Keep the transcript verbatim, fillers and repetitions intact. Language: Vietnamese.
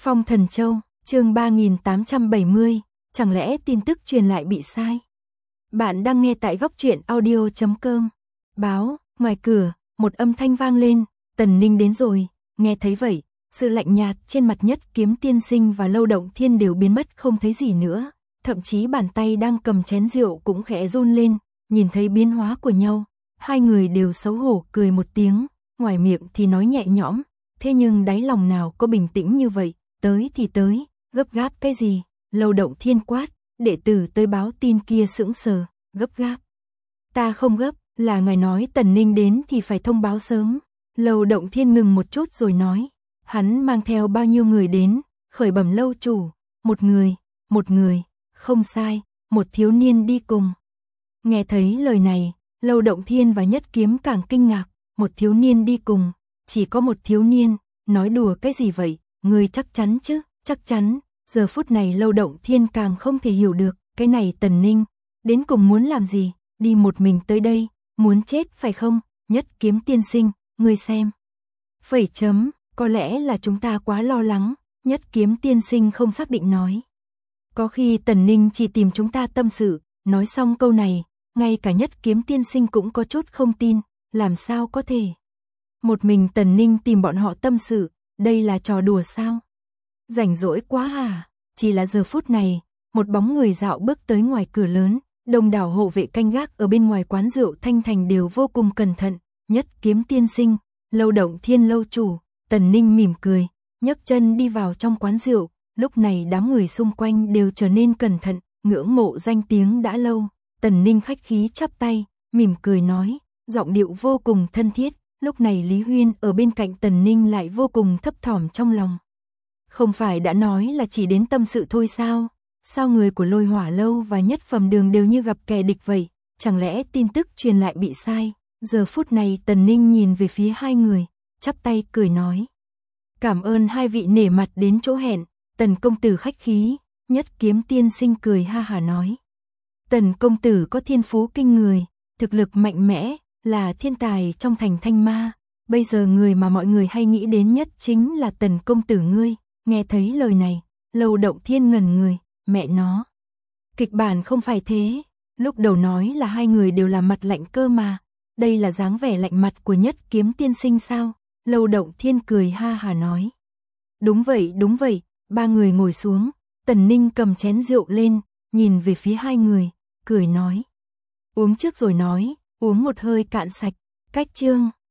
Phong Thần Châu, chương ba nghìn tám trăm bảy mươi, chẳng lẽ tin tức truyền lại bị sai? Bạn đang nghe tại góc truyện audio chấm com. Báo, ngoài cửa, một âm thanh vang lên, Tần Ninh đến rồi. Nghe thấy vậy, sự lạnh nhạt trên mặt Nhất Kiếm tiên sinh và Lâu Động Thiên đều biến mất không thấy gì nữa, thậm chí bàn tay đang cầm chén rượu cũng khẽ run lên. Nhìn thấy biến hóa của nhau, hai người đều xấu hổ cười một tiếng, ngoài miệng thì nói nhẹ nhõm, thế nhưng đáy lòng nào có bình tĩnh như vậy. Tới thì tới, gấp gáp cái gì? Lâu Động Thiên quát, đệ tử tới báo tin kia sững sờ, gấp gáp. Ta không gấp, là ngài nói Tần Ninh đến thì phải thông báo sớm. Lâu Động Thiên ngừng một chút rồi nói, hắn mang theo bao nhiêu người đến? Khởi bẩm lâu chủ, một người, một người, không sai, một thiếu niên đi cùng. Nghe thấy lời này, Lâu Động Thiên và Nhất Kiếm càng kinh ngạc, một thiếu niên đi cùng, chỉ có một thiếu niên, nói đùa cái gì vậy? Ngươi chắc chắn chứ? Chắc chắn. Giờ phút này Lâu Động Thiên càng không thể hiểu được, cái này Tần Ninh đến cùng muốn làm gì? Đi một mình tới đây, muốn chết phải không? Nhất Kiếm tiên sinh, ngươi xem. Phẩy chấm, có lẽ là chúng ta quá lo lắng. Nhất Kiếm tiên sinh không xác định nói. Có khi Tần Ninh chỉ tìm chúng ta tâm sự. Nói xong câu này, ngay cả Nhất Kiếm tiên sinh cũng có chút không tin. Làm sao có thể? Một mình Tần Ninh tìm bọn họ tâm sự, đây là trò đùa sao? Rảnh rỗi quá à? Chỉ là giờ phút này, một bóng người dạo bước tới ngoài cửa lớn, đông đảo hộ vệ canh gác ở bên ngoài quán rượu Thanh Thành đều vô cùng cẩn thận. Nhất Kiếm tiên sinh, Lâu Động Thiên lâu chủ. Tần Ninh mỉm cười, nhấc chân đi vào trong quán rượu. Lúc này đám người xung quanh đều trở nên cẩn thận, ngưỡng mộ danh tiếng đã lâu. Tần Ninh khách khí chắp tay, mỉm cười nói, giọng điệu vô cùng thân thiết. Lúc này Lý Huyên ở bên cạnh Tần Ninh lại vô cùng thấp thỏm trong lòng. Không phải đã nói là chỉ đến tâm sự thôi sao? Sao người của Lôi Hỏa lâu và Nhất Phẩm đường đều như gặp kẻ địch vậy? Chẳng lẽ tin tức truyền lại bị sai? Giờ phút này Tần Ninh nhìn về phía hai người, chắp tay cười nói. Cảm ơn hai vị nể mặt đến chỗ hẹn. Tần công tử khách khí. Nhất Kiếm tiên sinh cười ha hả nói. Tần công tử có thiên phú kinh người, thực lực mạnh mẽ, là thiên tài trong thành Thanh Ma. Bây giờ người mà mọi người hay nghĩ đến nhất chính là Tần công tử ngươi. Nghe thấy lời này, Lâu Động Thiên ngẩn người, mẹ nó. Kịch bản không phải thế, lúc đầu nói là hai người đều là mặt lạnh cơ mà. Đây là dáng vẻ lạnh mặt của Nhất Kiếm tiên sinh sao? Lâu Động Thiên cười ha hà nói. Đúng vậy, đúng vậy. Ba người ngồi xuống, Tần Ninh cầm chén rượu lên, nhìn về phía hai người, cười nói. Uống trước rồi nói, uống một hơi cạn sạch. Cách chương